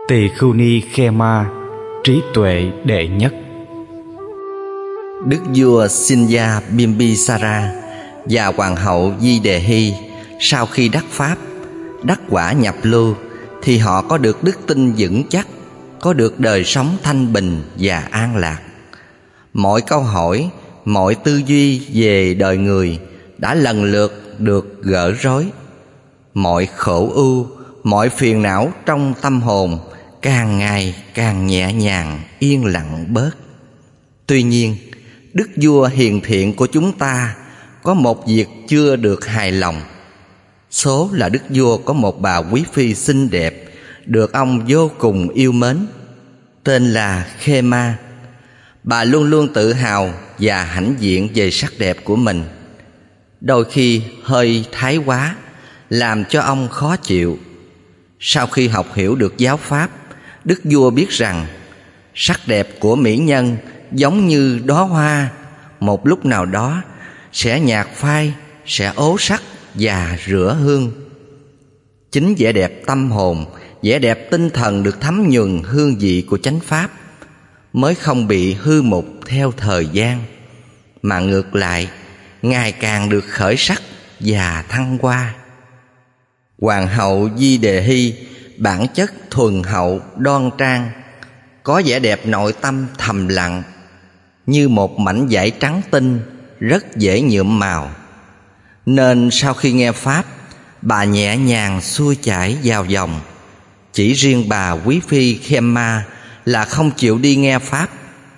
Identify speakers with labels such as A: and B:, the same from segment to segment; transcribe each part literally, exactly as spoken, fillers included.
A: Tỳ Khưu Ni Khema, trí tuệ đệ nhất.
B: Đức vua Sinya Bimbisara và hoàng hậu Di Đề Hy sau khi đắc pháp, đắc quả nhập lưu, thì họ có được đức tin vững chắc, có được đời sống thanh bình và an lạc. Mọi câu hỏi, mọi tư duy về đời người đã lần lượt được gỡ rối. Mọi khổ ưu, mọi phiền não trong tâm hồn càng ngày càng nhẹ nhàng, yên lặng bớt. Tuy nhiên, đức vua hiền thiện của chúng ta có một việc chưa được hài lòng. Số là đức vua có một bà quý phi xinh đẹp, được ông vô cùng yêu mến, tên là Khema. Bà luôn luôn tự hào và hãnh diện về sắc đẹp của mình, đôi khi hơi thái quá, làm cho ông khó chịu. Sau khi học hiểu được giáo pháp, đức vua biết rằng sắc đẹp của mỹ nhân giống như đóa hoa, một lúc nào đó sẽ nhạt phai, sẽ ố sắc và rửa hương. Chính vẻ đẹp tâm hồn, vẻ đẹp tinh thần được thấm nhuần hương vị của chánh pháp mới không bị hư mục theo thời gian, mà ngược lại ngày càng được khởi sắc và thăng hoa. Hoàng hậu Di Đề Hy bản chất thuần hậu đoan trang, có vẻ đẹp nội tâm thầm lặng, như một mảnh vải trắng tinh, rất dễ nhuộm màu. Nên sau khi nghe pháp, bà nhẹ nhàng xuôi chảy vào vòng. Chỉ riêng bà quý phi Khema là không chịu đi nghe pháp.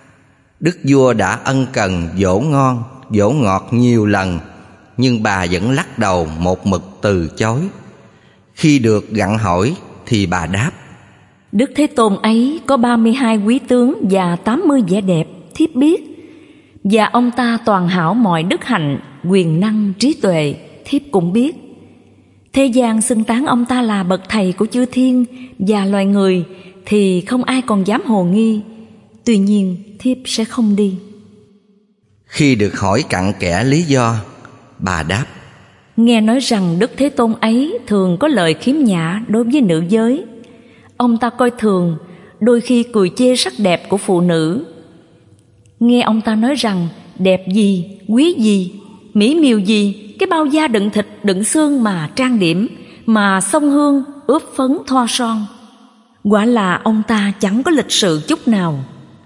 B: Đức vua đã ân cần dỗ ngon, dỗ ngọt nhiều lần, nhưng bà vẫn lắc đầu một mực từ chối. Khi được gặng hỏi thì bà đáp:
C: Đức Thế Tôn ấy có ba mươi hai quý tướng và tám mươi vẻ đẹp, thiếp biết. Và ông ta toàn hảo mọi đức hạnh, quyền năng, trí tuệ, thiếp cũng biết. Thế gian xưng tán ông ta là bậc thầy của chư thiên và loài người thì không ai còn dám hồ nghi. Tuy nhiên thiếp sẽ không đi.
B: Khi được hỏi cặn kẽ lý do, bà đáp:
C: Nghe nói rằng Đức Thế Tôn ấy thường có lời khiếm nhã đối với nữ giới. Ông ta coi thường, đôi khi cười chê sắc đẹp của phụ nữ. Nghe ông ta nói rằng đẹp gì, quý gì, mỹ miều gì, cái bao da đựng thịt đựng xương mà trang điểm, mà xông hương ướp phấn thoa son. Quả là ông ta chẳng có lịch sự chút nào.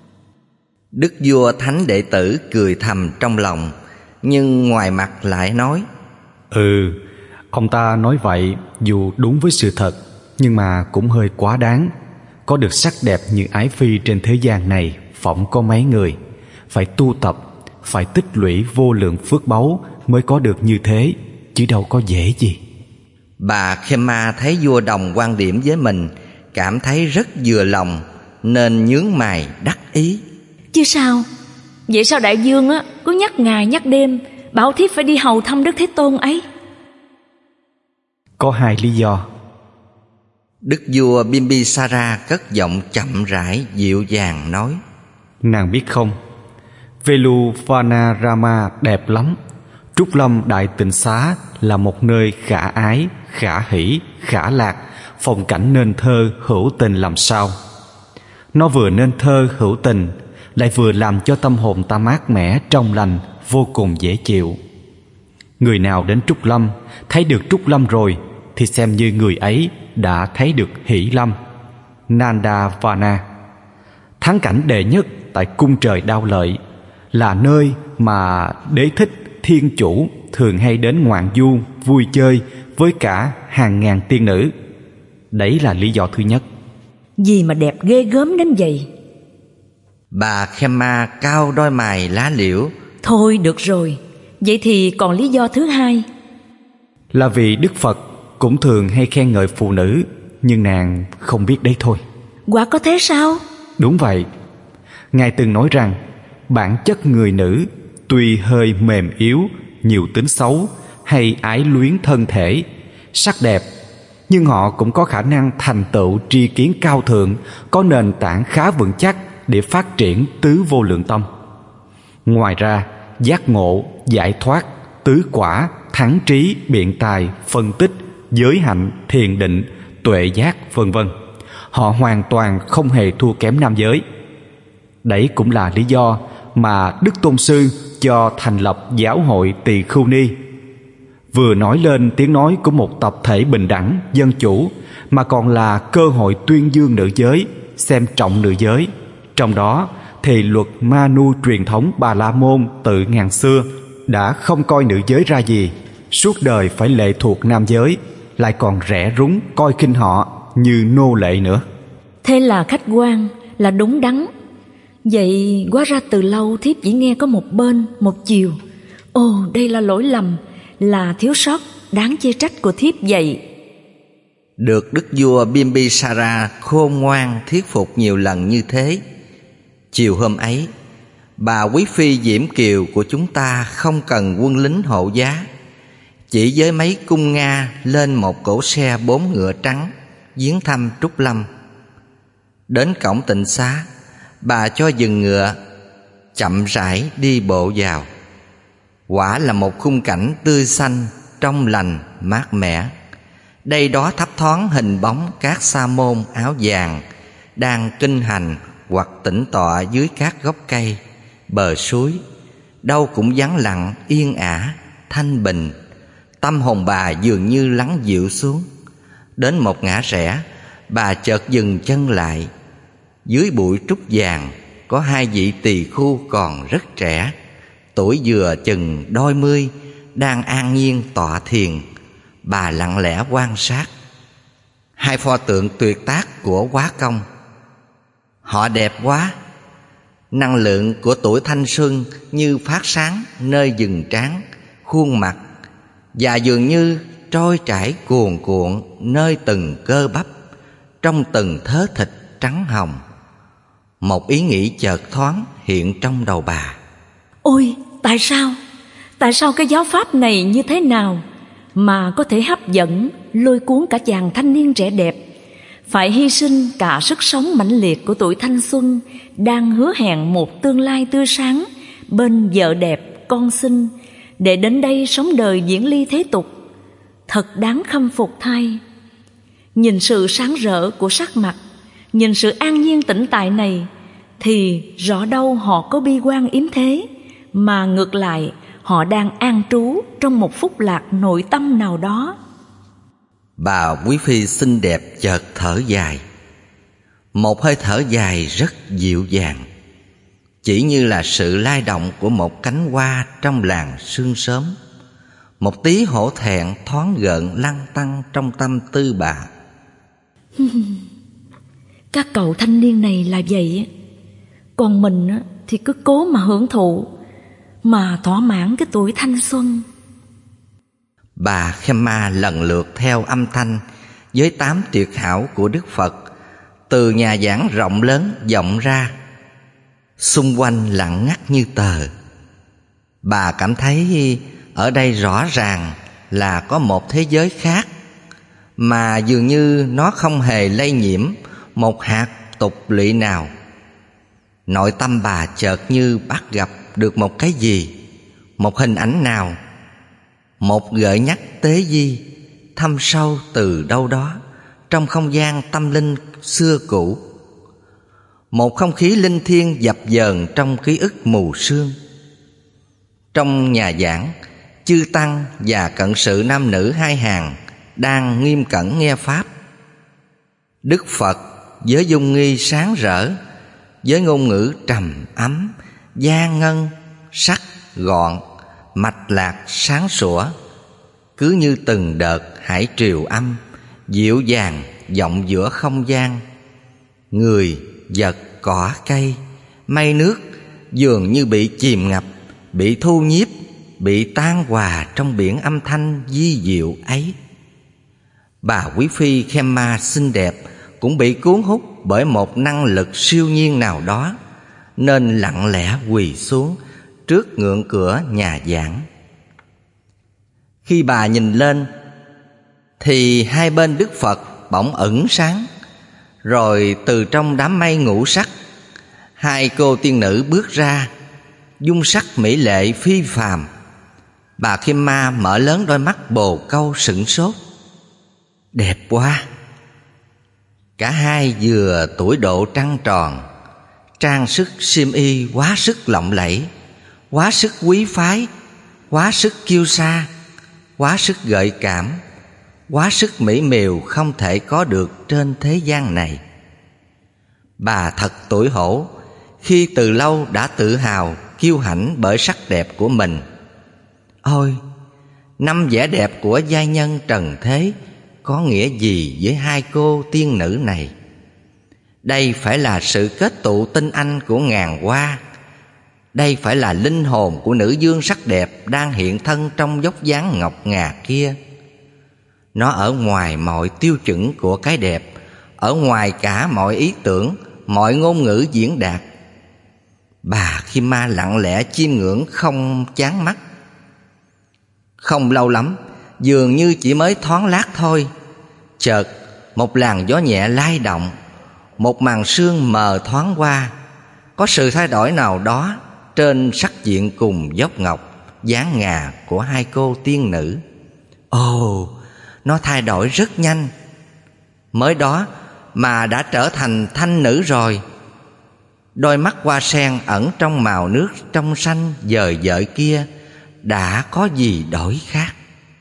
B: Đức vua thánh đệ tử cười thầm trong lòng, nhưng ngoài mặt lại nói:
A: Ừ, ông ta nói vậy dù đúng với sự thật, nhưng mà cũng hơi quá đáng. Có được sắc đẹp như ái phi trên thế gian này phỏng có mấy người. Phải tu tập, phải tích lũy vô lượng phước báu mới có được như thế, chứ đâu có dễ gì.
B: Bà Khema thấy vua đồng quan điểm với mình, cảm thấy rất vừa lòng, nên nhướng mày đắc ý:
C: Chứ sao? Vậy sao đại vương á cứ nhắc ngày nhắc đêm bảo thiếp phải đi hầu thăm Đức Thế Tôn ấy?
A: Có hai lý do.
B: Đức vua Bimbisara cất giọng chậm rãi dịu dàng nói:
A: Nàng biết không, Veluvanarama đẹp lắm. Trúc Lâm Đại Tịnh Xá là một nơi khả ái, khả hỷ, khả lạc, phong cảnh nên thơ hữu tình làm sao. Nó vừa nên thơ hữu tình, lại vừa làm cho tâm hồn ta mát mẻ, trong lành, vô cùng dễ chịu. Người nào đến Trúc Lâm, thấy được Trúc Lâm rồi, thì xem như người ấy đã thấy được Hỷ Lâm, Nandavana. Thắng cảnh đệ nhất tại cung trời Đao Lợi là nơi mà Đế Thích Thiên Chủ thường hay đến ngoạn du, vui chơi với cả hàng ngàn tiên nữ. Đấy là lý do thứ nhất.
C: Gì mà đẹp ghê gớm đến vậy?
B: Bà Khema cau đôi mày lá liễu:
C: Thôi được rồi, vậy thì còn lý do thứ hai?
A: Là vì Đức Phật cũng thường hay khen ngợi phụ nữ, nhưng nàng không biết đấy thôi.
C: Quả có thế sao?
A: Đúng vậy. Ngài từng nói rằng bản chất người nữ tuy hơi mềm yếu, nhiều tính xấu hay ái luyến thân thể, sắc đẹp, nhưng họ cũng có khả năng thành tựu tri kiến cao thượng, có nền tảng khá vững chắc để phát triển tứ vô lượng tâm. Ngoài ra, giác ngộ, giải thoát, tứ quả, thắng trí, biện tài, phân tích, giới hạnh, thiền định, tuệ giác, vân vân, họ hoàn toàn không hề thua kém nam giới. Đấy cũng là lý do mà Đức Tôn Sư cho thành lập giáo hội Tỳ Khưu Ni, vừa nói lên tiếng nói của một tập thể bình đẳng, dân chủ, mà còn là cơ hội tuyên dương nữ giới, xem trọng nữ giới. Trong đó thì luật Manu truyền thống Bà La Môn từ ngàn xưa đã không coi nữ giới ra gì, suốt đời phải lệ thuộc nam giới, lại còn rẻ rúng coi khinh họ như nô lệ nữa.
C: Thế là khách quan, là đúng đắn. Vậy hóa ra từ lâu thiếp chỉ nghe có một bên, một chiều. Ồ, đây là lỗi lầm, là thiếu sót đáng chê trách của thiếp vậy.
B: Được đức vua Bimbisara khôn ngoan thuyết phục nhiều lần như thế, chiều hôm ấy, bà quý phi Diễm Kiều của chúng ta không cần quân lính hộ giá, chỉ với mấy cung Nga lên một cỗ xe bốn ngựa trắng viếng thăm Trúc Lâm. Đến cổng tịnh xá, bà cho dừng ngựa, chậm rãi đi bộ vào. Quả là một khung cảnh tươi xanh, trong lành, mát mẻ. Đây đó thấp thoáng hình bóng các sa môn áo vàng đang kinh hành hoặc tĩnh tọa dưới các gốc cây, bờ suối. Đâu cũng vắng lặng, yên ả, thanh bình. Tâm hồn bà dường như lắng dịu xuống. Đến một ngã rẽ, bà chợt dừng chân lại. Dưới bụi trúc vàng có hai vị tỳ khưu còn rất trẻ, tuổi vừa chừng đôi mươi, đang an nhiên tọa thiền. Bà lặng lẽ quan sát hai pho tượng tuyệt tác của Hóa Công. Họ đẹp quá, năng lượng của tuổi thanh xuân như phát sáng nơi vầng trán, khuôn mặt, và dường như trôi chảy cuồn cuộn nơi từng cơ bắp, trong từng thớ thịt trắng hồng. Một ý nghĩ chợt thoáng hiện trong đầu bà.
C: Ôi, tại sao? Tại sao cái giáo pháp này như thế nào mà có thể hấp dẫn, lôi cuốn cả chàng thanh niên trẻ đẹp, phải hy sinh cả sức sống mãnh liệt của tuổi thanh xuân, đang hứa hẹn một tương lai tươi sáng bên vợ đẹp, con xinh, để đến đây sống đời diễn ly thế tục. Thật đáng khâm phục thay. Nhìn sự sáng rỡ của sắc mặt, nhìn sự an nhiên tĩnh tại này, thì rõ đâu họ có bi quan yếm thế, mà ngược lại họ đang an trú trong một phúc lạc nội tâm nào đó.
B: Bà quý phi xinh đẹp chợt thở dài, một hơi thở dài rất dịu dàng, chỉ như là sự lay động của một cánh hoa trong làn sương sớm. Một tí hổ thẹn thoáng gợn lăn tăn trong tâm tư bà.
C: Các cậu thanh niên này là vậy, còn mình thì cứ cố mà hưởng thụ, mà thỏa mãn cái tuổi thanh xuân.
B: Bà Khema lần lượt theo âm thanh với tám tuyệt hảo của Đức Phật từ nhà giảng rộng lớn vọng ra. Xung quanh lặng ngắt như tờ. Bà cảm thấy ở đây rõ ràng là có một thế giới khác, mà dường như nó không hề lây nhiễm một hạt tục lụy nào. Nội tâm bà chợt như bắt gặp được một cái gì, một hình ảnh nào, một gợi nhắc tế di thâm sâu từ đâu đó trong không gian tâm linh xưa cũ. Một không khí linh thiêng dập dờn trong ký ức mù sương. Trong nhà giảng, chư tăng và cận sự nam nữ hai hàng đang nghiêm cẩn nghe pháp. Đức Phật với dung nghi sáng rỡ, với ngôn ngữ trầm ấm, gian ngân, sắc gọn, mạch lạc sáng sủa, cứ như từng đợt hải triều âm dịu dàng vọng giữa không gian. Người, vật, cỏ cây, mây nước dường như bị chìm ngập, bị thu nhiếp, bị tan hòa trong biển âm thanh vi diệu ấy. Bà quý phi Khema xinh đẹp cũng bị cuốn hút bởi một năng lực siêu nhiên nào đó, nên lặng lẽ quỳ xuống trước ngưỡng cửa nhà giảng. Khi bà nhìn lên thì hai bên Đức Phật bỗng ẩn sáng, rồi từ trong đám mây ngũ sắc, hai cô tiên nữ bước ra, dung sắc mỹ lệ phi phàm. Bà Khema mở lớn đôi mắt bồ câu sửng sốt. Đẹp quá! Cả hai vừa tuổi độ trăng tròn, trang sức xiêm y quá sức lộng lẫy, quá sức quý phái, quá sức kiêu sa, quá sức gợi cảm, quá sức mỹ miều không thể có được trên thế gian này. Bà thật tủi hổ khi từ lâu đã tự hào kiêu hãnh bởi sắc đẹp của mình. Ôi, năm vẻ đẹp của giai nhân trần thế có nghĩa gì với hai cô tiên nữ này? Đây phải là sự kết tụ tinh anh của ngàn hoa. Đây phải là linh hồn của nữ dương sắc đẹp đang hiện thân trong dốc dáng ngọc ngà kia. Nó ở ngoài mọi tiêu chuẩn của cái đẹp, ở ngoài cả mọi ý tưởng, mọi ngôn ngữ diễn đạt. Bà Khiêm Ma lặng lẽ chiêm ngưỡng không chán mắt. Không lâu lắm, dường như chỉ mới thoáng lát thôi, chợt một làn gió nhẹ lay động, một màn sương mờ thoáng qua. Có sự thay đổi nào đó trên sắc diện cùng dốc ngọc, dáng ngà của hai cô tiên nữ. Ồ, nó thay đổi rất nhanh. Mới đó mà đã trở thành thanh nữ rồi. Đôi mắt hoa sen ẩn trong màu nước trong xanh dời dợi kia đã có gì đổi khác.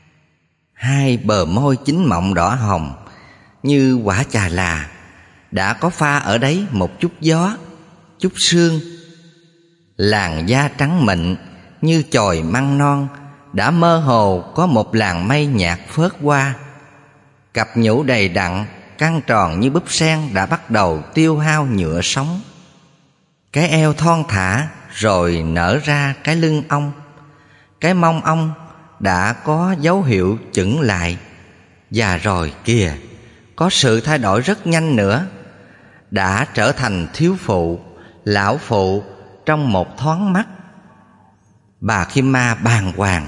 B: Hai bờ môi chín mọng đỏ hồng như quả chà là, đã có pha ở đấy một chút gió, chút sương. Làn da trắng mịn như chồi măng non đã mơ hồ có một làn mây nhạt phớt qua. Cặp nhũ đầy đặn căng tròn như búp sen đã bắt đầu tiêu hao nhựa sống. Cái eo thon thả rồi nở ra cái lưng ong. Cái mông ong đã có dấu hiệu chững lại. Và rồi kìa, có sự thay đổi rất nhanh nữa. Đã trở thành thiếu phụ, lão phụ trong một thoáng mắt. Bà Khiêm Ma bàng hoàng.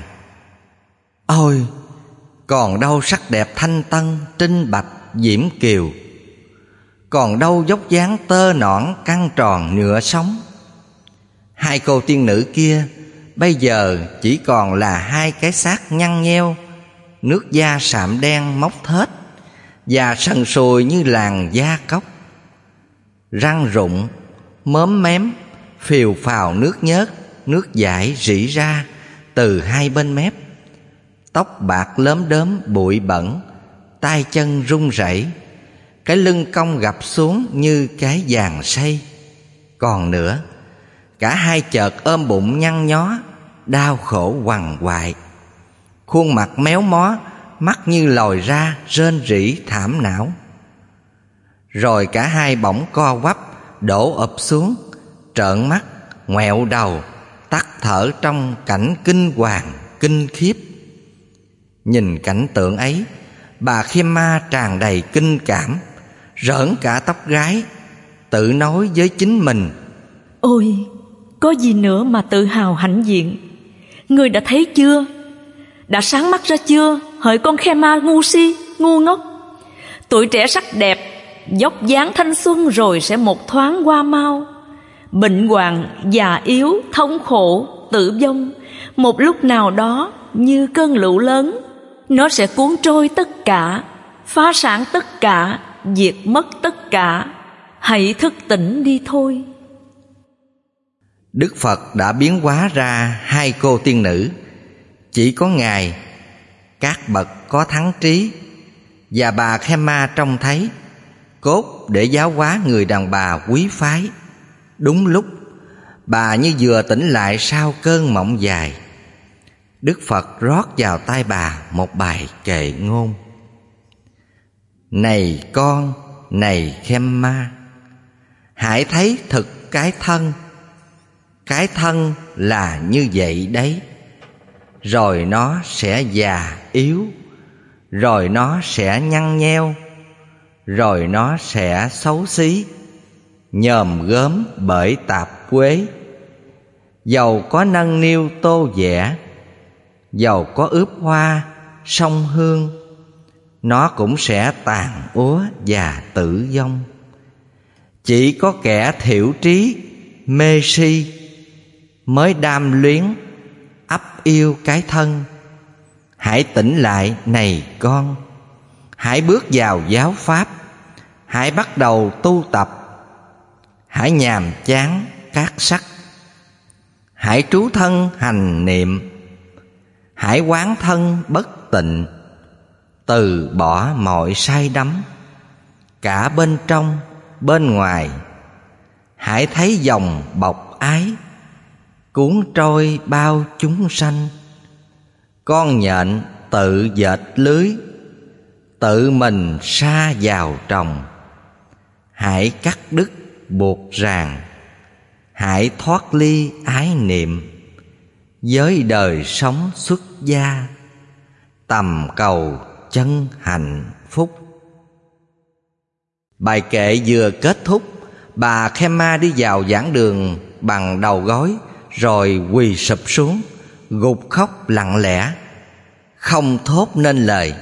B: Ôi, còn đâu sắc đẹp thanh tân, trinh bạch, diễm kiều? Còn đâu dốc dáng tơ nõn, căng tròn, nhựa sống? Hai cô tiên nữ kia bây giờ chỉ còn là hai cái xác nhăn nheo, nước da sạm đen mốc thết và sần sùi như làn da cóc. Răng rụng, móm mém, phìu phào nước nhớt, nước dãi rỉ ra từ hai bên mép. Tóc bạc lốm đốm bụi bẩn, tay chân run rẩy, cái lưng cong gập xuống như cái giàn xây. Còn nữa, cả hai chợt ôm bụng nhăn nhó, đau khổ quằn quại. Khuôn mặt méo mó, mắt như lồi ra, rên rỉ thảm não. Rồi cả hai bỗng co quắp, đổ ập xuống, trợn mắt, ngoẹo đầu, tắt thở trong cảnh kinh hoàng, kinh khiếp. Nhìn cảnh tượng ấy, bà Khiêm Ma tràn đầy kinh cảm, rỡn cả tóc gái, tự nói với chính mình:
C: Ôi, có gì nữa mà tự hào hãnh diện? Ngươi đã thấy chưa? Đã sáng mắt ra chưa, hỡi con Khiêm Ma ngu si, ngu ngốc? Tuổi trẻ sắc đẹp, dốc dáng thanh xuân rồi sẽ một thoáng qua mau. Bệnh hoạn, già yếu, thống khổ, tử vong, một lúc nào đó như cơn lũ lớn, nó sẽ cuốn trôi tất cả, phá sản tất cả, diệt mất tất cả. Hãy thức tỉnh đi thôi.
B: Đức Phật đã biến hóa ra hai cô tiên nữ. Chỉ có Ngài, các bậc có thắng trí, và bà Khiêm Ma trông thấy, cốt để giáo hóa người đàn bà quý phái. Đúng lúc, bà như vừa tỉnh lại sau cơn mộng dài. Đức Phật rót vào tai bà một bài kệ ngôn: Này con, này Khiêm Ma, hãy thấy thực cái thân. Cái thân là như vậy đấy. Rồi nó sẽ già yếu, rồi nó sẽ nhăn nheo, rồi nó sẽ xấu xí, nhòm gớm bởi tạp quế. Dầu có nâng niu tô vẽ, dầu có ướp hoa, sông hương, nó cũng sẽ tàn úa và tử vong. Chỉ có kẻ thiểu trí, mê si mới đam luyến, ấp yêu cái thân. Hãy tỉnh lại này con, hãy bước vào giáo pháp, hãy bắt đầu tu tập. Hãy nhàm chán các sắc, hãy trú thân hành niệm. Hãy quán thân bất tịnh, từ bỏ mọi say đắm, cả bên trong bên ngoài. Hãy thấy dòng bọc ái, cuốn trôi bao chúng sanh. Con nhện tự dệt lưới, tự mình sa vào trồng. Hãy cắt đứt buộc ràng, hãy thoát ly ái niệm. Với đời sống xuất gia, tầm cầu chân hạnh phúc. Bài kệ vừa kết thúc, bà Khema đi vào giảng đường bằng đầu gối, rồi quỳ sụp xuống, gục khóc lặng lẽ, không thốt nên lời.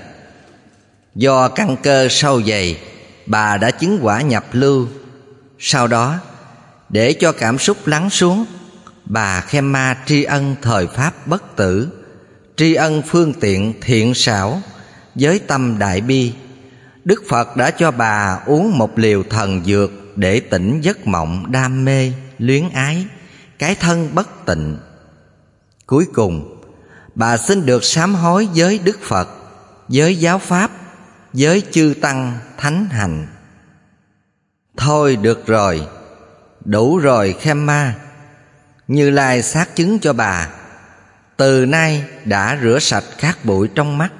B: Do căn cơ sâu dày, bà đã chứng quả nhập lưu. Sau đó, để cho cảm xúc lắng xuống, bà Khema tri ân thời pháp bất tử, tri ân phương tiện thiện xảo. Với tâm đại bi, Đức Phật đã cho bà uống một liều thần dược để tỉnh giấc mộng đam mê, luyến ái, cái thân bất tịnh. Cuối cùng, bà xin được sám hối với Đức Phật, với giáo pháp, với chư tăng thánh hạnh. Thôi được rồi, đủ rồi Khema. Như Lai xác chứng cho bà, từ nay đã rửa sạch cát bụi trong mắt.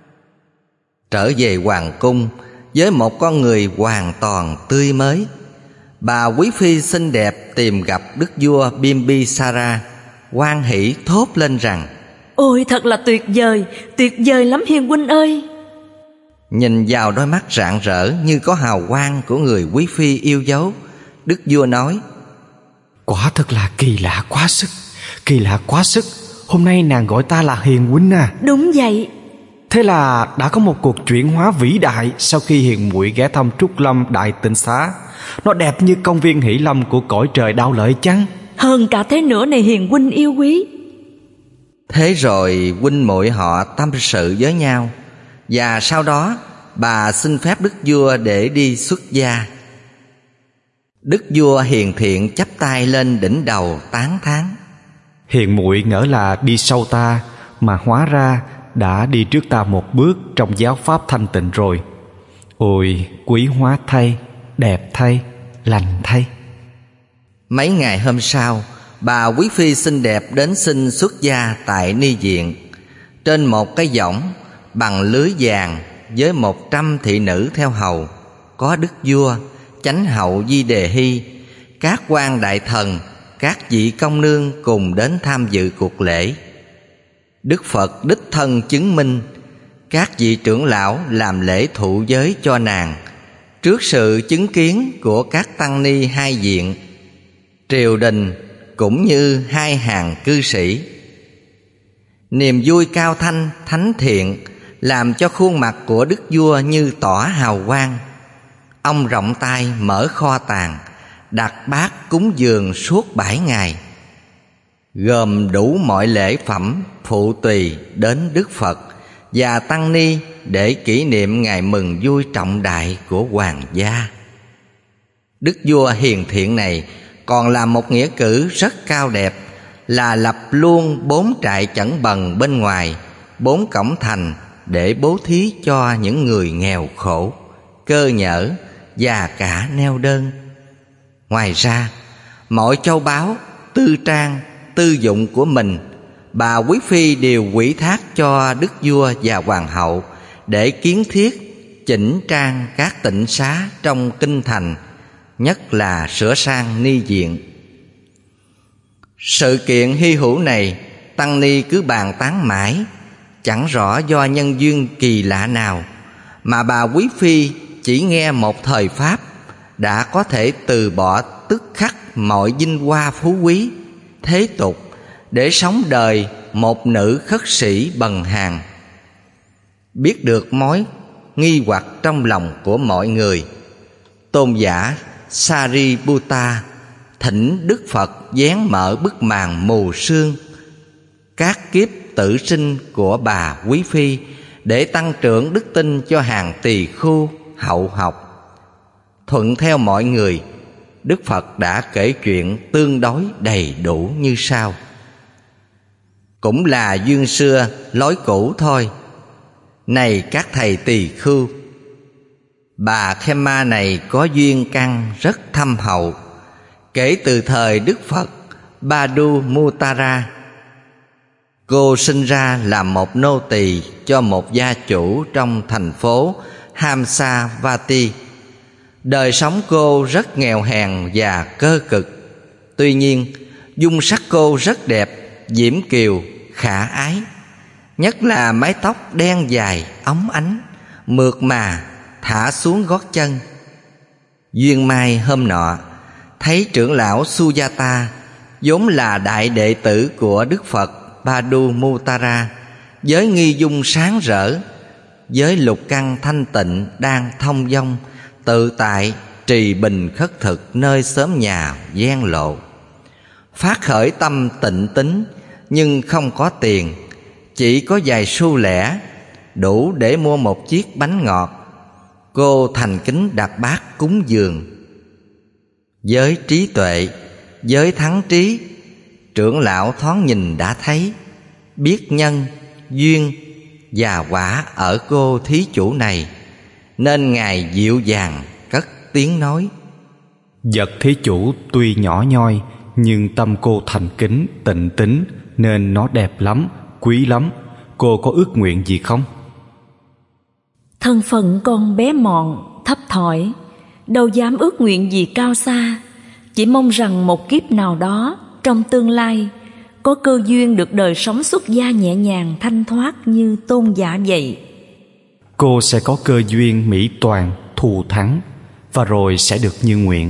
B: Trở về hoàng cung với một con người hoàn toàn tươi mới, bà quý phi xinh đẹp tìm gặp đức vua Bimbisara, hoan hỷ thốt lên rằng:
C: Ôi thật là tuyệt vời, tuyệt vời lắm hiền huynh ơi.
B: Nhìn vào đôi mắt rạng rỡ như có hào quang của người quý phi yêu dấu, đức vua nói:
A: Quả thật là kỳ lạ quá sức, kỳ lạ quá sức. Hôm nay nàng gọi ta là hiền huynh à?
C: Đúng vậy.
A: Thế là đã có một cuộc chuyển hóa vĩ đại sau khi hiền muội ghé thăm Trúc Lâm Đại Tịnh Xá. Nó đẹp như công viên hỷ lâm của cõi trời Đao Lợi chăng?
C: Hơn cả thế nữa này hiền huynh yêu quý.
B: Thế rồi huynh muội họ tâm sự với nhau, và sau đó bà xin phép đức vua để đi xuất gia. Đức vua hiền thiện chắp tay lên đỉnh đầu tán thán:
A: Hiền muội ngỡ là đi sau ta, mà hóa ra đã đi trước ta một bước trong giáo pháp thanh tịnh rồi. Ôi quý hóa thay, đẹp thay, lành thay.
B: Mấy ngày hôm sau, bà quý phi xinh đẹp đến xin xuất gia tại ni viện. Trên một cái võng bằng lưới vàng với một trăm thị nữ theo hầu, có đức vua, chánh hậu Di Đề Hy, các quan đại thần, các vị công nương cùng đến tham dự cuộc lễ. Đức Phật đích thân chứng minh, các vị trưởng lão làm lễ thụ giới cho nàng trước sự chứng kiến của các tăng ni hai viện, triều đình cũng như hai hàng cư sĩ. Niềm vui cao thanh thánh thiện làm cho khuôn mặt của đức vua như tỏa hào quang. Ông rộng tay mở kho tàng, đặt bát cúng dường suốt bảy ngày, gồm đủ mọi lễ phẩm phụ tùy đến Đức Phật và tăng ni để kỷ niệm ngày mừng vui trọng đại của hoàng gia. Đức vua hiền thiện này còn làm một nghĩa cử rất cao đẹp, là lập luôn bốn trại chẩn bần bên ngoài bốn cổng thành để bố thí cho những người nghèo khổ, cơ nhỡ và cả neo đơn. Ngoài ra, mọi châu báu, tư trang, tư dụng của mình, bà quý phi đều ủy thác cho đức vua và hoàng hậu để kiến thiết, chỉnh trang các tịnh xá trong kinh thành, nhất là sửa sang ni viện. Sự kiện hy hữu này, tăng ni cứ bàn tán mãi, chẳng rõ do nhân duyên kỳ lạ nào mà bà quý phi chỉ nghe một thời pháp đã có thể từ bỏ tức khắc mọi vinh hoa phú quý, thế tục để sống đời một nữ khất sĩ bần hàn. Biết được mối nghi hoặc trong lòng của mọi người, tôn giả Sariputta thỉnh Đức Phật vén mở bức màn mù sương các kiếp tử sinh của bà quý phi để tăng trưởng đức tin cho hàng tỳ khưu hậu học. Thuận theo mọi người, Đức Phật đã kể chuyện tương đối đầy đủ như sau. Cũng là duyên xưa lối cũ thôi. Này các thầy tỳ khưu, bà Khema này có duyên căn rất thâm hậu. Kể từ thời Đức Phật Padumuttara, cô sinh ra làm một nô tỳ cho một gia chủ trong thành phố Hamsavati. Đời sống cô rất nghèo hèn và cơ cực. Tuy nhiên, dung sắc cô rất đẹp, diễm kiều, khả ái. Nhất là mái tóc đen dài, óng ánh, mượt mà, thả xuống gót chân. Duyên mai hôm nọ, thấy trưởng lão Sujata, vốn là đại đệ tử của Đức Phật Padumuttara, với nghi dung sáng rỡ, với lục căn thanh tịnh đang thông dong, tự tại trì bình khất thực nơi xóm nhà gian lộ. Phát khởi tâm tịnh tín, nhưng không có tiền, chỉ có vài xu lẻ, đủ để mua một chiếc bánh ngọt. Cô thành kính đặt bát cúng dường. Với trí tuệ, với thắng trí, trưởng lão thoáng nhìn đã thấy, biết nhân, duyên và quả ở cô thí chủ này, nên Ngài dịu dàng cất tiếng nói.
A: Vật thí chủ tuy nhỏ nhoi, nhưng tâm cô thành kính, tịnh tín, nên nó đẹp lắm, quý lắm. Cô có ước nguyện gì không?
C: Thân phận con bé mọn, thấp thỏi, đâu dám ước nguyện gì cao xa. Chỉ mong rằng một kiếp nào đó trong tương lai có cơ duyên được đời sống xuất gia nhẹ nhàng thanh thoát như tôn giả vậy.
A: Cô sẽ có cơ duyên mỹ toàn, thù thắng, và rồi sẽ được như nguyện.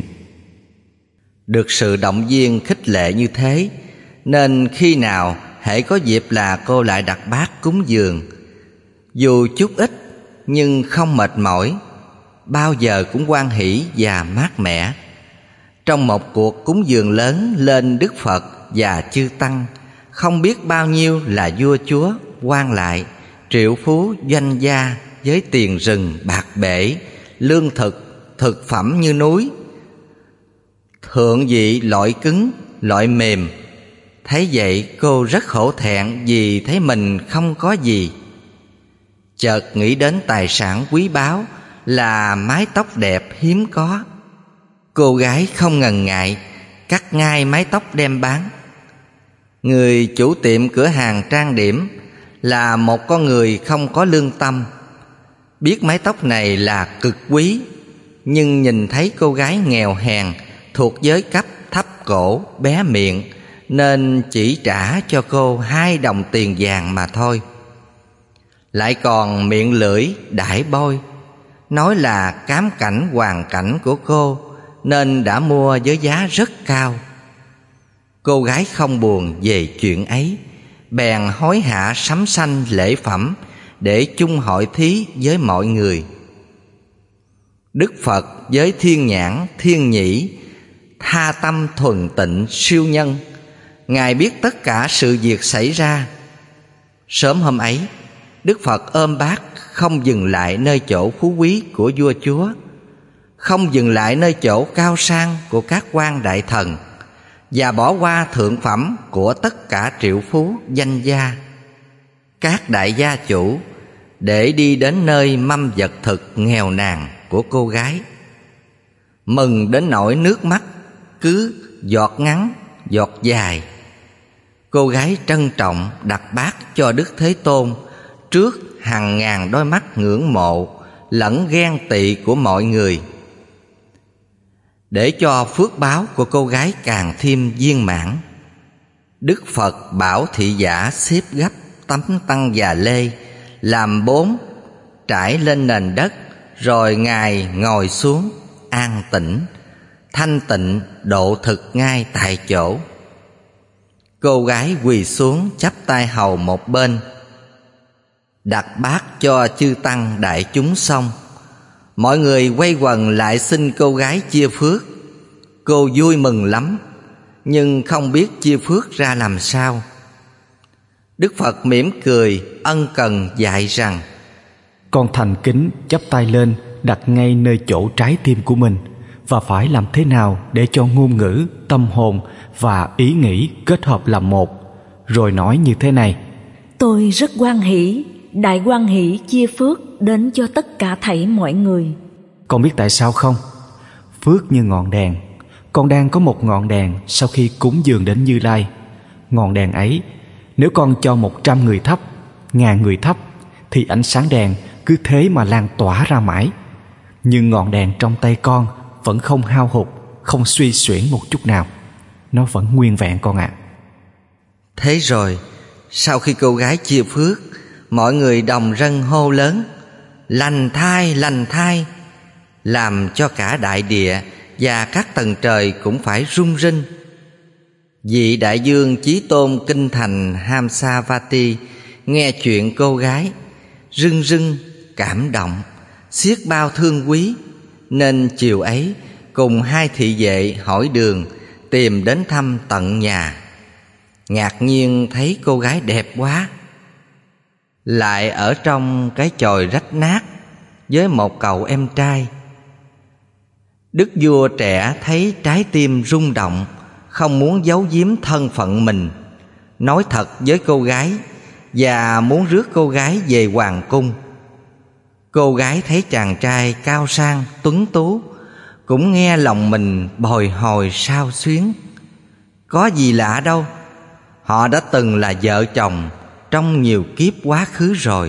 B: Được sự động viên khích lệ như thế, nên khi nào hễ có dịp là cô lại đặt bát cúng dường. Dù chút ít nhưng không mệt mỏi, bao giờ cũng hoan hỷ và mát mẻ. Trong một cuộc cúng dường lớn lên Đức Phật và chư tăng, không biết bao nhiêu là vua chúa, quan lại, triệu phú, doanh gia, với tiền rừng bạc bể, lương thực, thực phẩm như núi, thượng vị loại cứng, loại mềm. Thấy vậy cô rất hổ thẹn vì thấy mình không có gì. Chợt nghĩ đến tài sản quý báu là mái tóc đẹp hiếm có. Cô gái không ngần ngại cắt ngay mái tóc đem bán. Người chủ tiệm cửa hàng trang điểm là một con người không có lương tâm, biết mái tóc này là cực quý, nhưng nhìn thấy cô gái nghèo hèn thuộc giới cấp thấp cổ, bé miệng, nên chỉ trả cho cô hai đồng tiền vàng mà thôi. Lại còn miệng lưỡi đãi bôi, nói là cám cảnh hoàn cảnh của cô nên đã mua với giá rất cao. Cô gái không buồn về chuyện ấy, bèn hối hả sắm sanh lễ phẩm để chung hội thí với mọi người. Đức Phật với thiên nhãn, thiên nhĩ, tha tâm thuần tịnh siêu nhân, Ngài biết tất cả sự việc xảy ra. Sớm hôm ấy, Đức Phật ôm bát không dừng lại nơi chỗ phú quý của vua chúa, không dừng lại nơi chỗ cao sang của các quan đại thần, và bỏ qua thượng phẩm của tất cả triệu phú danh gia, các đại gia chủ, để đi đến nơi mâm vật thực nghèo nàn của cô gái. Mừng đến nỗi nước mắt cứ giọt ngắn giọt dài. Cô gái trân trọng đặt bát cho Đức Thế Tôn trước hàng ngàn đôi mắt ngưỡng mộ lẫn ghen tị của mọi người. Để cho phước báo của cô gái càng thêm viên mãn, Đức Phật bảo thị giả xếp gấp tấm tăng già lê làm bốn, trải lên nền đất, rồi Ngài ngồi xuống an tĩnh, thanh tịnh độ thực ngay tại chỗ. Cô gái quỳ xuống chắp tay hầu một bên, đặt bát cho chư tăng đại chúng xong, mọi người quay quần lại xin cô gái chia phước. Cô vui mừng lắm, nhưng không biết chia phước ra làm sao. Đức Phật mỉm cười ân cần dạy rằng:
A: Con thành kính chắp tay lên đặt ngay nơi chỗ trái tim của mình, và phải làm thế nào để cho ngôn ngữ, tâm hồn và ý nghĩ kết hợp làm một. Rồi nói như thế này:
C: Tôi rất hoan hỷ, đại hoan hỷ chia phước đến cho tất cả thảy mọi người.
A: Con biết tại sao không? Phước như ngọn đèn. Con đang có một ngọn đèn sau khi cúng dường đến Như Lai. Ngọn đèn ấy, nếu con cho một trăm người thắp, ngàn người thắp, thì ánh sáng đèn cứ thế mà lan tỏa ra mãi. Nhưng ngọn đèn trong tay con vẫn không hao hụt, không suy xuyển một chút nào. Nó vẫn nguyên vẹn con ạ. À.
B: Thế rồi, sau khi cô gái chia phước, mọi người đồng rân hô lớn: Lành thai, lành thai, làm cho cả đại địa và các tầng trời cũng phải rung rinh. Vị đại dương Chí Tôn kinh thành Hamsavati nghe chuyện cô gái, rưng rưng cảm động, xiết bao thương quý, nên chiều ấy cùng hai thị vệ hỏi đường tìm đến thăm tận nhà. Ngạc nhiên thấy cô gái đẹp quá, lại ở trong cái chòi rách nát với một cậu em trai. Đức vua trẻ thấy trái tim rung động, không muốn giấu giếm thân phận mình, nói thật với cô gái và muốn rước cô gái về hoàng cung. Cô gái thấy chàng trai cao sang tuấn tú, cũng nghe lòng mình bồi hồi xao xuyến. Có gì lạ đâu, họ đã từng là vợ chồng trong nhiều kiếp quá khứ rồi.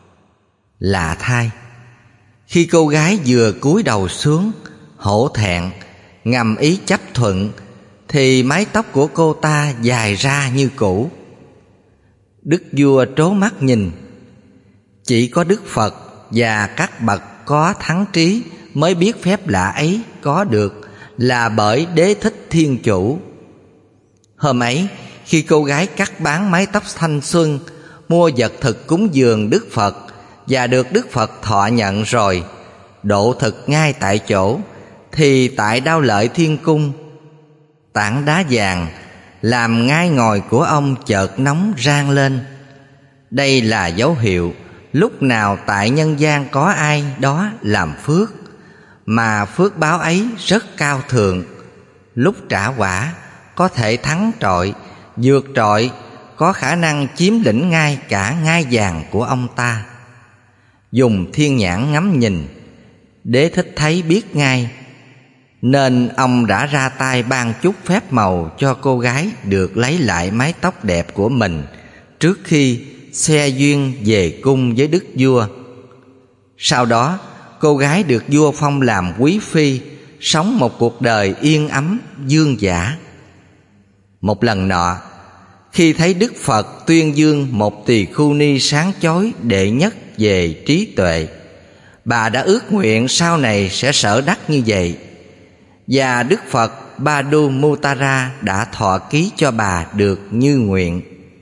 B: Lạ thay, khi cô gái vừa cúi đầu xuống, hổ thẹn, ngầm ý chấp thuận, thì mái tóc của cô ta dài ra như cũ. Đức vua trố mắt nhìn. Chỉ có Đức Phật và các bậc có thắng trí mới biết phép lạ ấy có được là bởi Đế Thích Thiên Chủ. Hôm ấy, khi cô gái cắt bán mái tóc thanh xuân, mua vật thực cúng dường Đức Phật và được Đức Phật thọ nhận rồi, độ thực ngay tại chỗ, thì tại Đao Lợi Thiên Cung, tảng đá vàng làm ngai ngồi của ông chợt nóng rang lên. Đây là dấu hiệu lúc nào tại nhân gian có ai đó làm phước, mà phước báo ấy rất cao thượng, lúc trả quả có thể thắng trội, vượt trội, có khả năng chiếm lĩnh ngay cả ngai vàng của ông ta. Dùng thiên nhãn ngắm nhìn, Đế Thích thấy biết ngay, nên ông đã ra tay ban chút phép màu cho cô gái được lấy lại mái tóc đẹp của mình trước khi xe duyên về cung với đức vua. Sau đó, cô gái được vua phong làm quý phi, sống một cuộc đời yên ấm dương dã. Một lần nọ, khi thấy Đức Phật tuyên dương một tỳ khu ni sáng chói đệ nhất về trí tuệ, bà đã ước nguyện sau này sẽ sở đắc như vậy. Và Đức Phật Badu Mutara đã thọ ký cho bà được như nguyện.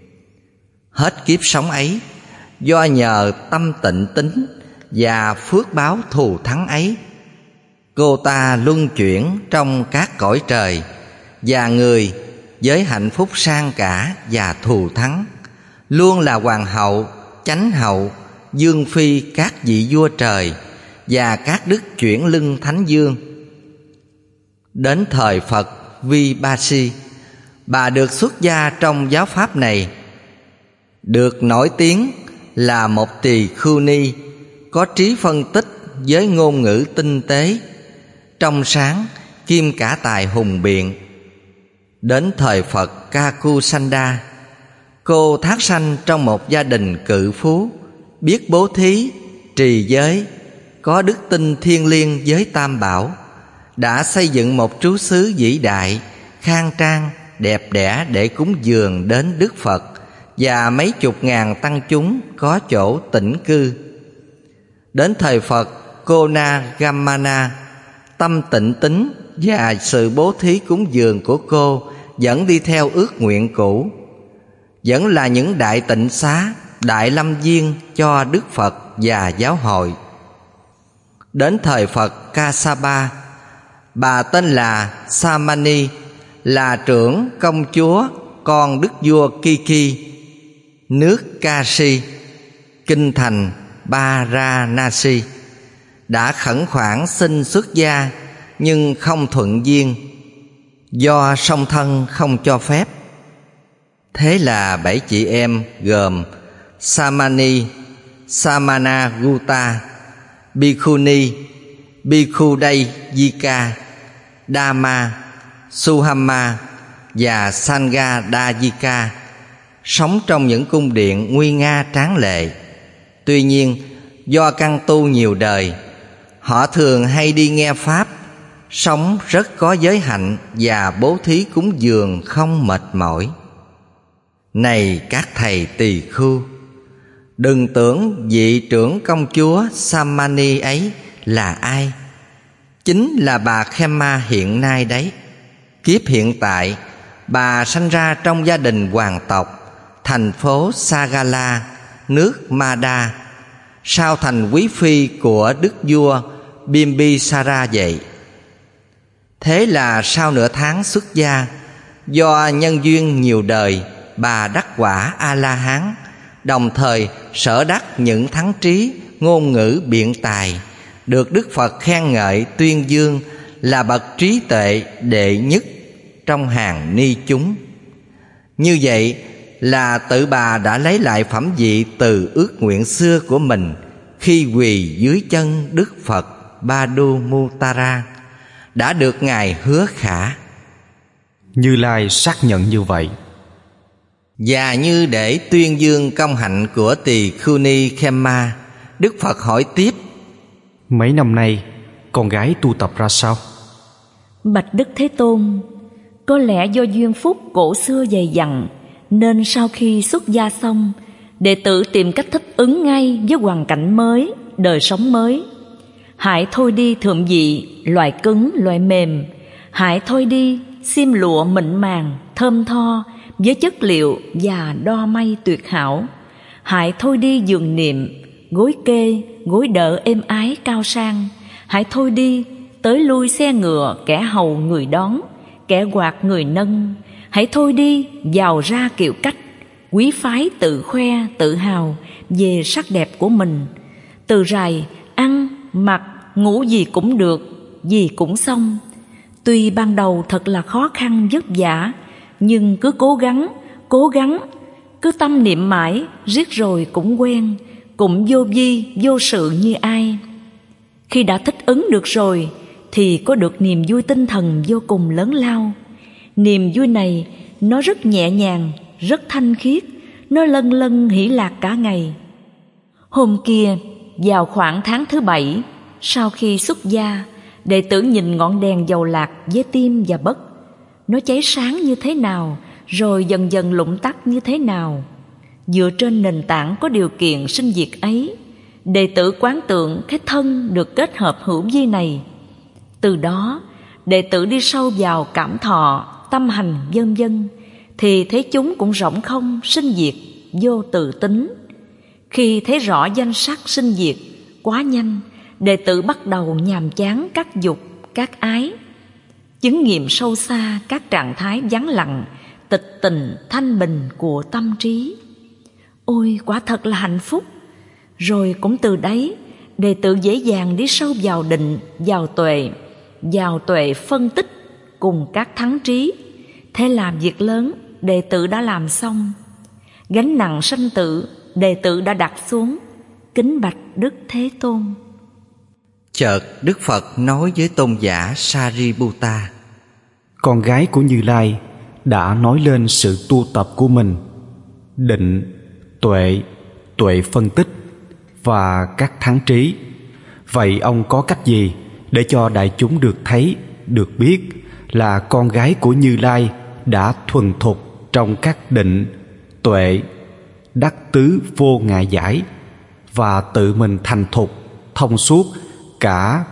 B: Hết kiếp sống ấy, do nhờ tâm tịnh tín và phước báo thù thắng ấy, cô ta luân chuyển trong các cõi trời và người với hạnh phúc sang cả và thù thắng, luôn là hoàng hậu, chánh hậu, dương phi các vị vua trời và các đức chuyển lưng thánh dương. Đến thời Phật Vipassi, bà được xuất gia trong giáo pháp này, được nổi tiếng là một tỳ khưu ni có trí phân tích với ngôn ngữ tinh tế, trong sáng, kim cả tài hùng biện. Đến thời Phật Kakusanda, cô thác sanh trong một gia đình cự phú, biết bố thí, trì giới, có đức tin thiêng liêng với Tam Bảo, đã xây dựng một trú xứ vĩ đại, khang trang, đẹp đẽ để cúng dường đến Đức Phật và mấy chục ngàn tăng chúng có chỗ tĩnh cư. Đến thời Phật Konagamana, tâm tịnh tín và sự bố thí cúng dường của cô vẫn đi theo ước nguyện cũ, vẫn là những đại tịnh xá, đại lâm viên cho Đức Phật và giáo hội. Đến thời Phật Kassapa, bà tên là Samani, là trưởng công chúa con đức vua Kiki, nước Kashi, kinh thành Varanasi. đã khẩn khoản xin xuất gia nhưng không thuận duyên, do song thân không cho phép. Thế là bảy chị em gồm Samani, Samanagutta, Bhikkhuni, Bhikkhudayika, Dhamma, Suhamma và Sanghadayika sống trong những cung điện nguy nga tráng lệ. Tuy nhiên, do căn tu nhiều đời, họ thường hay đi nghe pháp, sống rất có giới hạnh và bố thí cúng dường không mệt mỏi. Này các thầy tỳ khưu, đừng tưởng vị trưởng công chúa Samani ấy là ai. Chính là bà Khema hiện nay đấy. Kiếp hiện tại, bà sanh ra trong gia đình hoàng tộc, thành phố Sagala, nước Mada, sau thành quý phi của đức vua Bimbisara vậy. Thế là sau nửa tháng xuất gia, do nhân duyên nhiều đời, bà đắc quả A-la-hán, đồng thời sở đắc những thắng trí, ngôn ngữ biện tài, được Đức Phật khen ngợi tuyên dương là bậc trí tuệ đệ nhất trong hàng ni chúng. Như vậy là tự bà đã lấy lại phẩm vị từ ước nguyện xưa của mình khi quỳ dưới chân Đức Phật Padumuttara, đã được Ngài hứa khả.
A: Như Lai xác nhận như vậy.
B: Và như để tuyên dương công hạnh của tỳ khưu ni Khema, Đức Phật hỏi tiếp:
A: Mấy năm nay con gái tu tập ra sao?
C: Bạch Đức Thế Tôn, có lẽ do duyên phúc cổ xưa dày dặn, nên sau khi xuất gia xong, đệ tử tìm cách thích ứng ngay với hoàn cảnh mới, đời sống mới. Hãy thôi đi thượng vị, loại cứng, loại mềm. Hãy thôi đi xiêm lụa mịn màng, thơm tho với chất liệu và đo may tuyệt hảo. Hãy thôi đi giường niệm, gối kê, gối đỡ êm ái cao sang. Hãy thôi đi tới lui xe ngựa, kẻ hầu người đón, kẻ quạt người nâng. Hãy thôi đi giàu ra kiệu cách, quý phái tự khoe tự hào về sắc đẹp của mình. Từ rày, ăn, mặc, ngủ gì cũng được, gì cũng xong. Tuy ban đầu thật là khó khăn vất vả, nhưng cứ cố gắng, cố gắng, cứ tâm niệm mãi, riết rồi cũng quen, cũng vô vi, vô sự như ai. Khi đã thích ứng được rồi, thì có được niềm vui tinh thần vô cùng lớn lao. Niềm vui này, nó rất nhẹ nhàng, rất thanh khiết, nó lân lân hỷ lạc cả ngày. Hôm kia, vào khoảng tháng thứ bảy, sau khi xuất gia, đệ tử nhìn ngọn đèn dầu lạc với tim và bất. Nó cháy sáng như thế nào, rồi dần dần lụng tắt như thế nào. Dựa trên nền tảng có điều kiện sinh diệt ấy, đệ tử quán tượng cái thân được kết hợp hữu vi này. Từ đó, đệ tử đi sâu vào cảm thọ, tâm hành vân vân, thì thấy chúng cũng rỗng không, sinh diệt, vô tự tính. Khi thấy rõ danh sắc sinh diệt quá nhanh, đệ tử bắt đầu nhàm chán các dục, các ái, chứng nghiệm sâu xa các trạng thái vắng lặng, tịch tình, thanh bình của tâm trí. Ôi, quả thật là hạnh phúc! Rồi cũng từ đấy, đệ tử dễ dàng đi sâu vào định, vào tuệ, vào tuệ phân tích cùng các thắng trí. Thế làm việc lớn, đệ tử đã làm xong. Gánh nặng sanh tử, đệ tử đã đặt xuống. Kính bạch Đức Thế Tôn.
B: Chợt Đức Phật nói với tôn giả Sariputta:
A: Con gái của Như Lai đã nói lên sự tu tập của mình: định, tuệ, tuệ phân tích và các thắng trí. Vậy ông có cách gì để cho đại chúng được thấy, được biết là con gái của Như Lai đã thuần thục trong các định, tuệ, đắc tứ vô ngại giải, và tự mình thành thục, thông suốt cả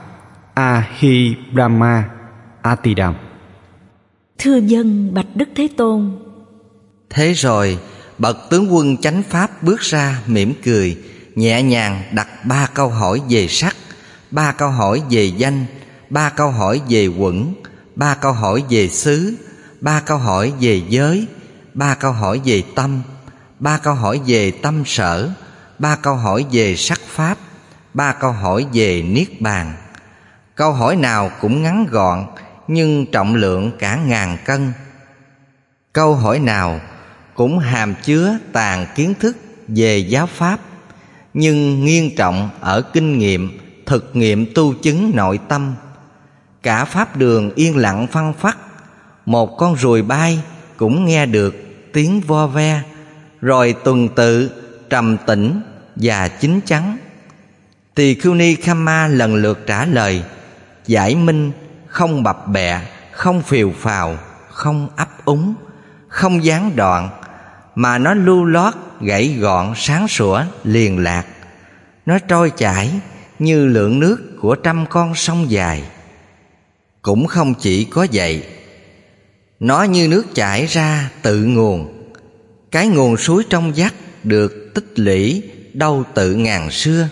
A: Ahi-brahma Atidam?
C: Thưa dân bạch Đức Thế Tôn.
B: Thế rồi bậc tướng quân chánh pháp bước ra mỉm cười, nhẹ nhàng đặt ba câu hỏi về sắc, ba câu hỏi về danh, ba câu hỏi về quẩn, ba câu hỏi về xứ, ba câu hỏi về giới, ba câu hỏi về tâm, ba câu hỏi về tâm sở, ba câu hỏi về sắc pháp, ba câu hỏi về Niết Bàn. Câu hỏi nào cũng ngắn gọn nhưng trọng lượng cả ngàn cân. Câu hỏi nào cũng hàm chứa tàn kiến thức về giáo pháp, nhưng nghiêm trọng ở kinh nghiệm thực nghiệm tu chứng nội tâm. Cả pháp đường yên lặng phăng phắc, một con ruồi bay cũng nghe được tiếng vo ve, rồi tuần tự trầm tĩnh và chín chắn. Tỳ Khưu Ni Khamma lần lượt trả lời, giải minh, không bập bẹ, không phìu phào, không ấp úng, không gián đoạn, mà nó lưu loát, gãy gọn, sáng sủa, liền lạc. Nó trôi chảy như lượng nước của trăm con sông dài. Cũng không chỉ có vậy, nó như nước chảy ra tự nguồn. Cái nguồn suối trong vắt được tích lũy đâu tự ngàn xưa.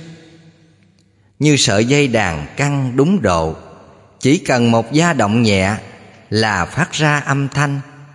B: Như sợi dây đàn căng đúng độ, chỉ cần một da động nhẹ là phát ra âm thanh.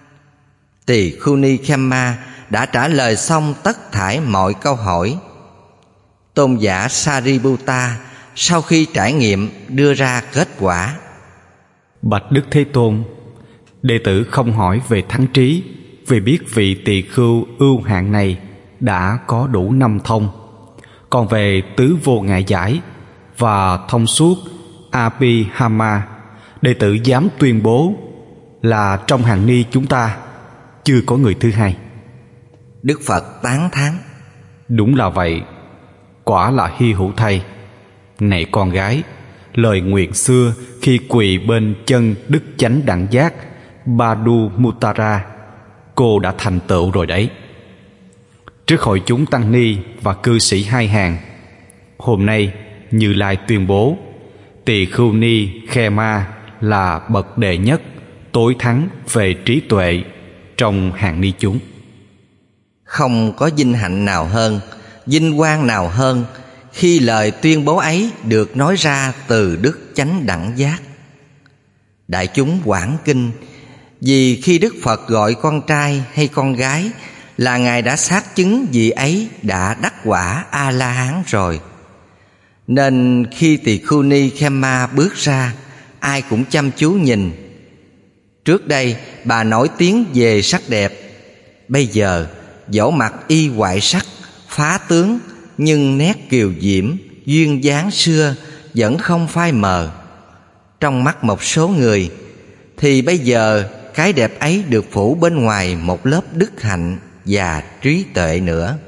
B: Tỳ Khưu Ni Khamma đã trả lời xong tất thảy mọi câu hỏi. Tôn giả Sariputta sau khi trải nghiệm đưa ra kết quả.
A: Bạch Đức Thế Tôn, đệ tử không hỏi về thắng trí, vì biết vị tỳ khưu ưu hạng này đã có đủ năm thông. Còn về tứ vô ngại giải và thông suốt Abhidhamma, đệ tử dám tuyên bố là trong hàng ni chúng ta chưa có người thứ hai.
B: Đức Phật tán thán,
A: đúng là vậy, quả là hy hữu thay. Này con gái, lời nguyện xưa khi quỳ bên chân Đức Chánh Đẳng Giác Badu Muttara, cô đã thành tựu rồi đấy. Trước hội chúng tăng ni và cư sĩ hai hàng, hôm nay Như Lai tuyên bố Tỳ Khưu Ni Khamma là bậc đệ nhất, tối thắng về trí tuệ trong hàng ni chúng.
B: Không có vinh hạnh nào hơn, vinh quang nào hơn khi lời tuyên bố ấy được nói ra từ Đức Chánh Đẳng Giác. Đại chúng hoảng kinh, vì khi Đức Phật gọi con trai hay con gái là Ngài đã xác chứng vị ấy đã đắc quả A-la-hán rồi. Nên khi Tỳ Khưu Ni Khamma bước ra, ai cũng chăm chú nhìn. Trước đây bà nổi tiếng về sắc đẹp, bây giờ dẫu mặt y hoại sắc, phá tướng, nhưng nét kiều diễm, duyên dáng xưa vẫn không phai mờ. Trong mắt một số người thì bây giờ cái đẹp ấy được phủ bên ngoài một lớp đức hạnh và trí tuệ nữa,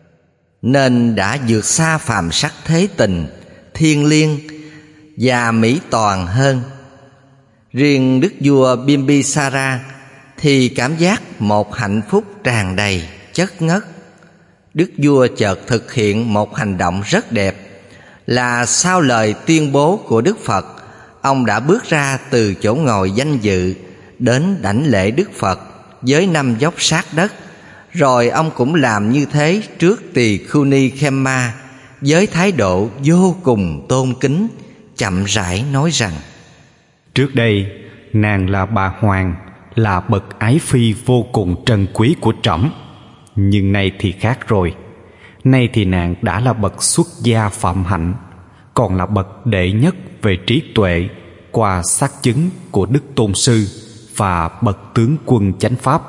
B: nên đã vượt xa phàm sắc thế tình, thiêng liêng và mỹ toàn hơn. Riêng đức vua Bimbisara thì cảm giác một hạnh phúc tràn đầy, chất ngất. Đức vua chợt thực hiện một hành động rất đẹp, là sau lời tuyên bố của Đức Phật, ông đã bước ra từ chỗ ngồi danh dự đến đảnh lễ Đức Phật với năm dốc sát đất. Rồi ông cũng làm như thế trước Tỳ Khưu Ni Khamma với thái độ vô cùng tôn kính, chậm rãi nói rằng:
A: Trước đây nàng là bà hoàng, là bậc ái phi vô cùng trân quý của trẫm, nhưng nay thì khác rồi. Nay thì nàng đã là bậc xuất gia phạm hạnh, còn là bậc đệ nhất về trí tuệ qua xác chứng của Đức Tôn Sư và bậc tướng quân chánh pháp.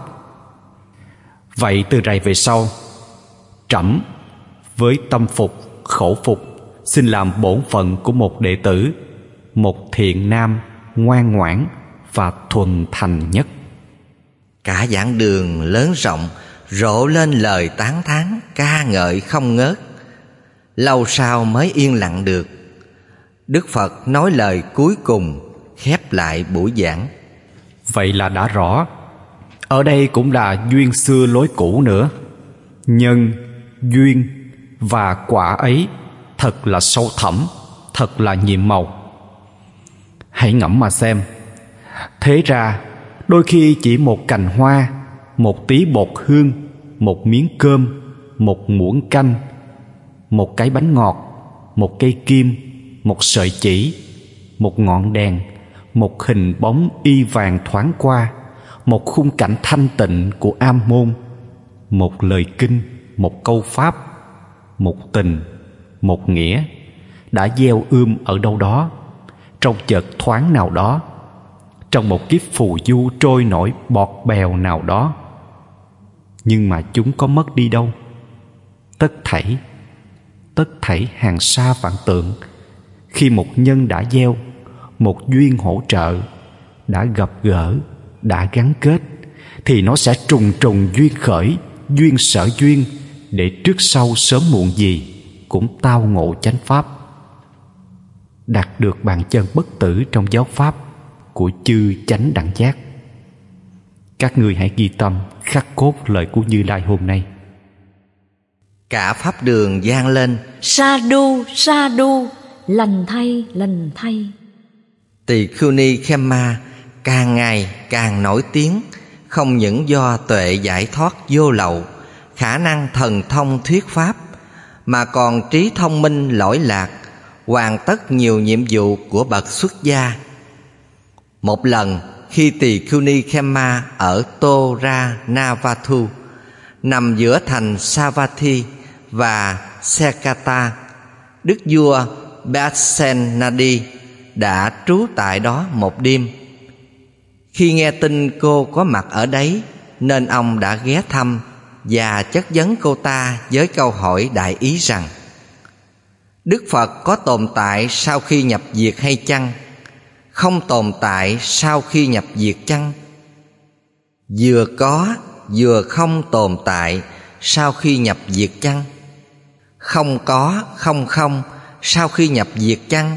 A: Vậy từ rày về sau, trẫm với tâm phục khẩu phục xin làm bổn phận của một đệ tử, một thiện nam ngoan ngoãn và thuần thành nhất.
B: Cả giảng đường lớn rộng rộ lên lời tán thán ca ngợi không ngớt. Lâu sau mới yên lặng được. Đức Phật nói lời cuối cùng khép lại buổi giảng:
A: Vậy là đã rõ, ở đây cũng là duyên xưa lối cũ nữa. Nhân, duyên và quả ấy thật là sâu thẳm, thật là nhiệm màu. Hãy ngẫm mà xem. Thế ra đôi khi chỉ một cành hoa, một tí bột hương, một miếng cơm, một muỗng canh, một cái bánh ngọt, một cây kim, một sợi chỉ, một ngọn đèn, một hình bóng y vàng thoáng qua, một khung cảnh thanh tịnh của am môn, một lời kinh, một câu pháp, một tình, một nghĩa, đã gieo ươm ở đâu đó, trong chợt thoáng nào đó, trong một kiếp phù du trôi nổi bọt bèo nào đó. Nhưng mà chúng có mất đi đâu. Tất thảy, tất thảy hàng sa vạn tượng, khi một nhân đã gieo, một duyên hỗ trợ, đã gặp gỡ, đã gắn kết, thì nó sẽ trùng trùng duyên khởi, duyên sở duyên, để trước sau sớm muộn gì cũng tao ngộ chánh pháp, đạt được bàn chân bất tử trong giáo pháp của chư chánh đẳng giác. Các ngươi hãy ghi tâm khắc cốt lời của Như Lai hôm nay.
B: Cả pháp đường vang lên:
C: Sa đu, sa đu, lành thay, lành thay.
B: Tỳ Khưu Ni Khema càng ngày càng nổi tiếng, không những do tuệ giải thoát vô lậu, khả năng thần thông thuyết pháp, mà còn trí thông minh lỗi lạc, hoàn tất nhiều nhiệm vụ của bậc xuất gia. Một lần khi Tỳ Khưu Ni Khema ở Tora Navathu, nằm giữa thành Savatthi và Sekata, đức vua Basenadi đã trú tại đó một đêm. Khi nghe tin cô có mặt ở đấy, nên ông đã ghé thăm và chất vấn cô ta với câu hỏi đại ý rằng: Đức Phật có tồn tại sau khi nhập diệt hay chăng? Không tồn tại sau khi nhập diệt chăng? Vừa có vừa không tồn tại sau khi nhập diệt chăng? Không có không không sau khi nhập diệt chăng?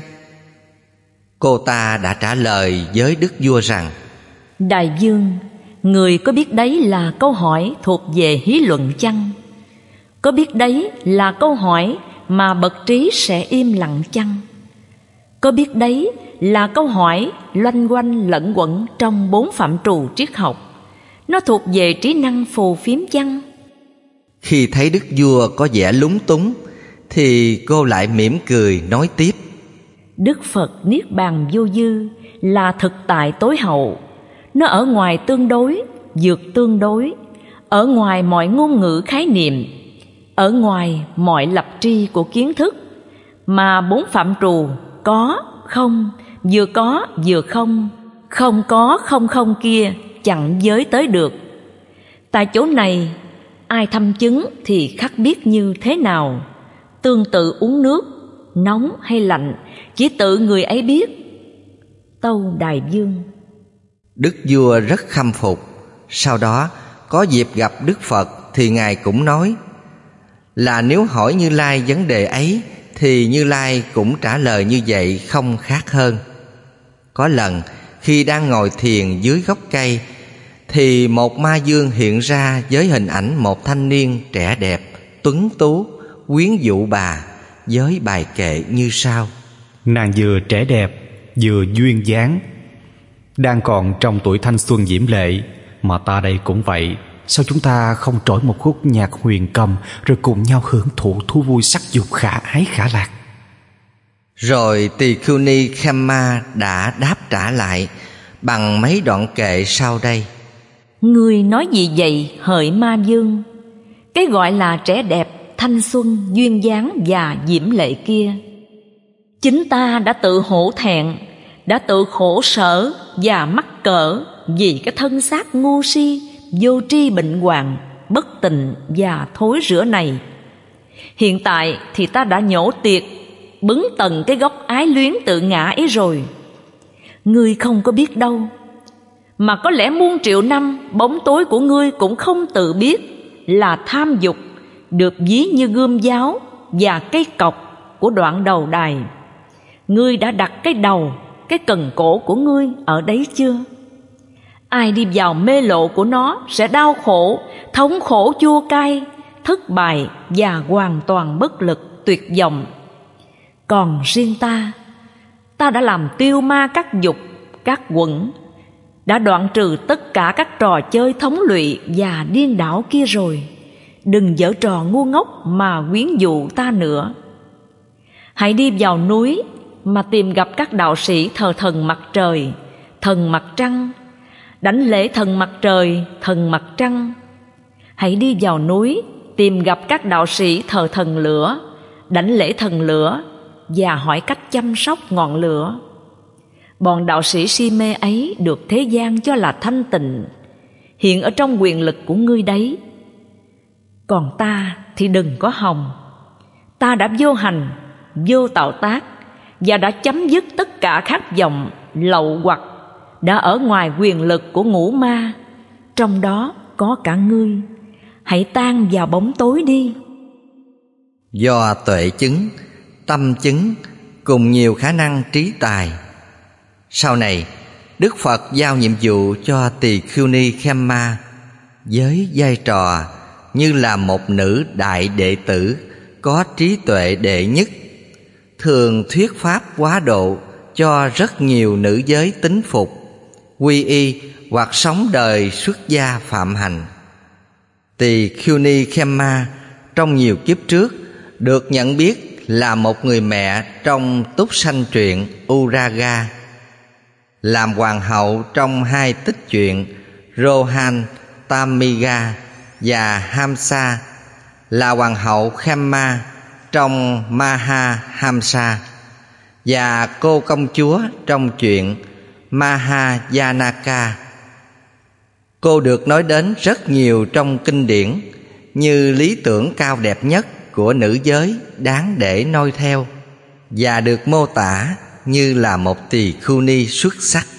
B: Cô ta đã trả lời với đức vua rằng:
C: Đại vương, người có biết đấy là câu hỏi thuộc về hí luận chăng? Có biết đấy là câu hỏi mà bậc trí sẽ im lặng chăng? Có biết đấy là câu hỏi loanh quanh lẫn quẩn trong bốn phạm trù triết học? Nó thuộc về trí năng phù phiếm chăng?
B: Khi thấy đức vua có vẻ lúng túng, thì cô lại mỉm cười nói tiếp:
C: Đức Phật Niết Bàn vô dư là thực tại tối hậu. Nó ở ngoài tương đối, vượt tương đối, ở ngoài mọi ngôn ngữ khái niệm, ở ngoài mọi lập tri của kiến thức, mà bốn phạm trù có, không, vừa có, vừa không, không có, không không kia chẳng giới tới được. Tại chỗ này, ai thăm chứng thì khắc biết như thế nào. Tương tự uống nước, nóng hay lạnh, chỉ tự người ấy biết. Tâu Đại vương.
B: Đức vua rất khâm phục. Sau đó có dịp gặp Đức Phật thì Ngài cũng nói là nếu hỏi Như Lai vấn đề ấy thì Như Lai cũng trả lời như vậy, không khác hơn. Có lần khi đang ngồi thiền dưới gốc cây, thì một ma vương hiện ra với hình ảnh một thanh niên trẻ đẹp, tuấn tú, quyến rũ bà, với bài kệ như sau:
A: Nàng vừa trẻ đẹp, vừa duyên dáng, đang còn trong tuổi thanh xuân diễm lệ, mà ta đây cũng vậy. Sao chúng ta không trỗi một khúc nhạc huyền cầm, rồi cùng nhau hưởng thụ thú vui sắc dục khả ái khả lạc?
B: Rồi Tỳ Khưu Ni Khema đã đáp trả lại bằng mấy đoạn kệ sau đây:
C: Người nói gì vậy hỡi ma vương? Cái gọi là trẻ đẹp, thanh xuân, duyên dáng và diễm lệ kia, chính ta đã tự hổ thẹn, đã tự khổ sở và mắc cỡ vì cái thân xác ngu si, vô tri bệnh hoạn, bất tịnh và thối rữa này. Hiện tại thì ta đã nhổ tiệt, bứng tần cái gốc ái luyến tự ngã ấy rồi. Ngươi không có biết đâu, mà có lẽ muôn triệu năm bóng tối của ngươi cũng không tự biết là tham dục được ví như gươm giáo và cây cọc của đoạn đầu đài. Ngươi đã đặt cái đầu, cái cần cổ của ngươi ở đấy chưa? Ai đi vào mê lộ của nó sẽ đau khổ, thống khổ chua cay, thất bại và hoàn toàn bất lực, tuyệt vọng. Còn riêng ta, ta đã làm tiêu ma các dục, các quẩn, đã đoạn trừ tất cả các trò chơi thống lụy và điên đảo kia rồi. Đừng giở trò ngu ngốc mà quyến dụ ta nữa. Hãy đi vào núi mà tìm gặp các đạo sĩ thờ thần mặt trời, thần mặt trăng, đảnh lễ thần mặt trời, thần mặt trăng. Hãy đi vào núi tìm gặp các đạo sĩ thờ thần lửa, đảnh lễ thần lửa và hỏi cách chăm sóc ngọn lửa. Bọn đạo sĩ si mê ấy được thế gian cho là thanh tịnh, hiện ở trong quyền lực của ngươi đấy. Còn ta thì đừng có hòng. Ta đã vô hành, vô tạo tác, và đã chấm dứt tất cả khát vọng, lậu hoặc, đã ở ngoài quyền lực của ngũ ma, trong đó có cả ngươi. Hãy tan vào bóng tối đi.
B: Do tuệ chứng, tâm chứng cùng nhiều khả năng trí tài, sau này Đức Phật giao nhiệm vụ cho Tỳ Khưu Ni Khamma với vai trò như là một nữ đại đệ tử có trí tuệ đệ nhất, thường thuyết pháp quá độ cho rất nhiều nữ giới tín phục, quy y hoặc sống đời xuất gia phạm hành. Tỳ Khưu Ni Khamma trong nhiều kiếp trước được nhận biết là một người mẹ trong túc sanh truyện Uraga, làm hoàng hậu trong hai tích truyện Rohan Tamiga và Hamsa, là hoàng hậu Khamma trong Maha Hamsa, và cô công chúa trong truyện Mahayanaka. Cô được nói đến rất nhiều trong kinh điển như lý tưởng cao đẹp nhất của nữ giới đáng để noi theo, và được mô tả như là một tỳ khưu ni xuất sắc.